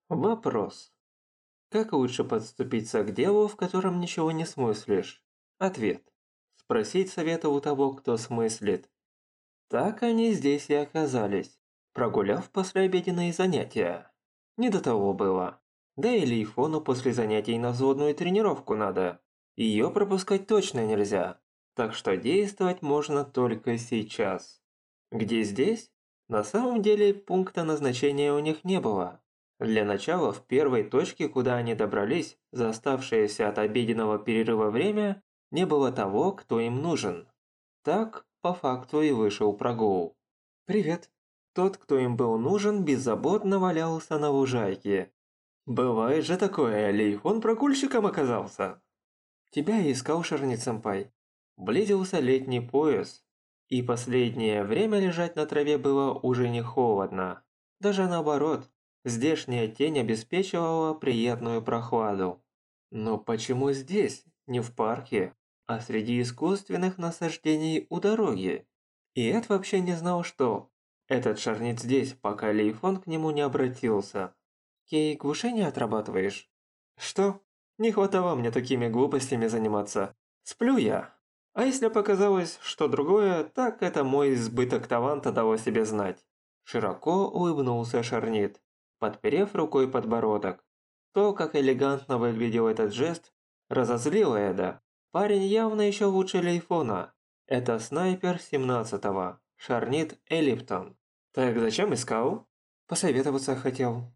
Вопрос. Как лучше подступиться к делу, в котором ничего не смыслишь? Ответ. Спросить совета у того, кто смыслит. Так они здесь и оказались, прогуляв послеобеденные занятия. Не до того было. Да и Лейфону после занятий на взводную тренировку надо. Ее пропускать точно нельзя. Так что действовать можно только сейчас. Где здесь? На самом деле пункта назначения у них не было. Для начала в первой точке, куда они добрались, за оставшееся от обеденного перерыва время, не было того, кто им нужен. Так, по факту и вышел прогул. «Привет». Тот, кто им был нужен, беззаботно валялся на лужайке. «Бывает же такое, Ли, он прогульщиком оказался». «Тебя и искал Шарни-сэмпай». Близился летний пояс, и последнее время лежать на траве было уже не холодно. Даже наоборот, здешняя тень обеспечивала приятную прохладу. Но почему здесь, не в парке, а среди искусственных насаждений у дороги? И Эд вообще не знал, что этот шарнит здесь, пока Лейфон к нему не обратился. «Кей, глушение отрабатываешь?» «Что? Не хватало мне такими глупостями заниматься. Сплю я. А если показалось, что другое, так это мой избыток таланта дал о себе знать». Широко улыбнулся Шарнит, подперев рукой подбородок. То, как элегантно выглядел этот жест, разозлило Эда. Парень явно еще лучше Лейфона. Это снайпер 17-го, Шарнит Эллиптон. Так зачем искал? Посоветоваться хотел.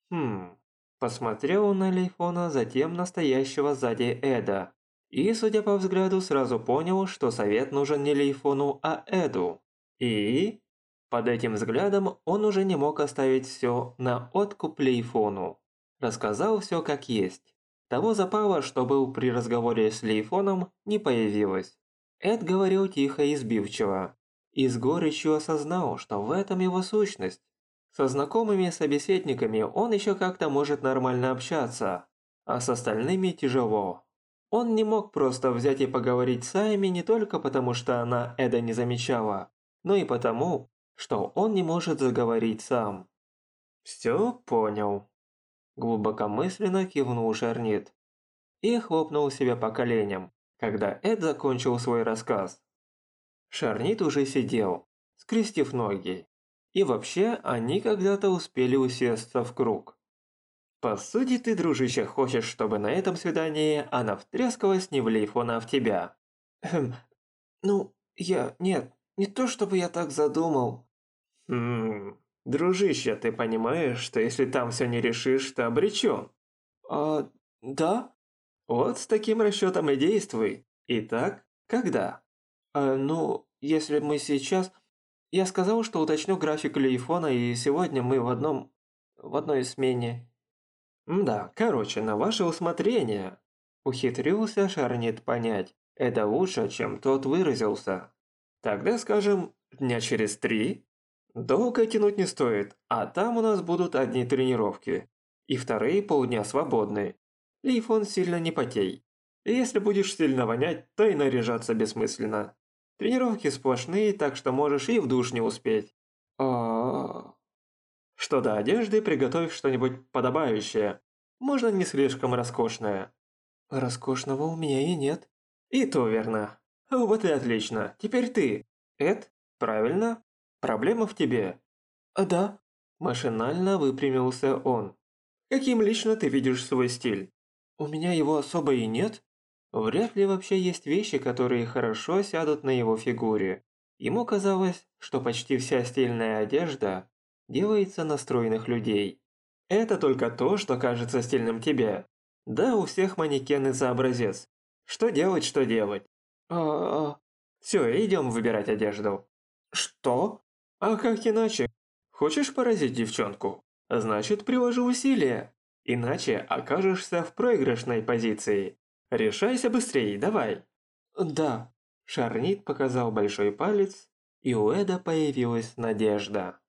Посмотрел на Лейфона, затем настоящего сзади Эда. И, судя по взгляду, сразу понял, что совет нужен не Лейфону, а Эду. И... Под этим взглядом он уже не мог оставить все на откуп Лейфону. Рассказал все как есть. Того запала, что был при разговоре с Лейфоном, не появилось. Эд говорил тихо и сбивчиво. И с горечью осознал, что в этом его сущность. Со знакомыми собеседниками он еще как-то может нормально общаться, а с остальными тяжело. Он не мог просто взять и поговорить с Айми не только потому, что она Эда не замечала, но и потому, что он не может заговорить сам. «Все понял», – глубокомысленно кивнул Шарнит и хлопнул себя по коленям, когда Эд закончил свой рассказ. Шарнит уже сидел, скрестив ноги, и вообще они когда-то успели усесться в круг. «По сути, ты, дружище, хочешь, чтобы на этом свидании она втрескалась не в Лейфона, а в тебя?» «Ну, Нет, не то чтобы я так задумал». Дружище, ты понимаешь, что если там все не решишь, ты обречен?» Да?» «Вот с таким расчетом и действуй. Итак, когда?» «Ну, если мы сейчас...» Я сказал, что уточню график Лейфона, и сегодня мы в одной смене. Да, короче, на ваше усмотрение. Ухитрился Шарнит понять. Это лучше, чем тот выразился. Тогда скажем, дня через 3. Долго тянуть не стоит, а там у нас будут одни тренировки. И вторые полдня свободны. Лейфон сильно не потей. И если будешь сильно вонять, то и наряжаться бессмысленно. Тренировки сплошные, так что можешь и в душ не успеть. А. Что до одежды, приготовь что-нибудь подобающее. Можно не слишком роскошное. Роскошного у меня и нет. И то верно. Вот и отлично. Теперь ты. Эд, правильно? Проблема в тебе. Да. Машинально выпрямился он. Каким лично ты видишь свой стиль? У меня его особо и нет. Вряд ли вообще есть вещи, которые хорошо сядут на его фигуре. Ему казалось, что почти вся стильная одежда делается на стройных людей. Это только то, что кажется стильным тебе. Да, у всех манекены за образец. Что делать, что делать? Все, идем выбирать одежду. Что? А как иначе? Хочешь поразить девчонку? Значит, приложи усилия. Иначе окажешься в проигрышной позиции. Решайся быстрее, давай. Да. Шарнит показал большой палец, и у Эда появилась надежда.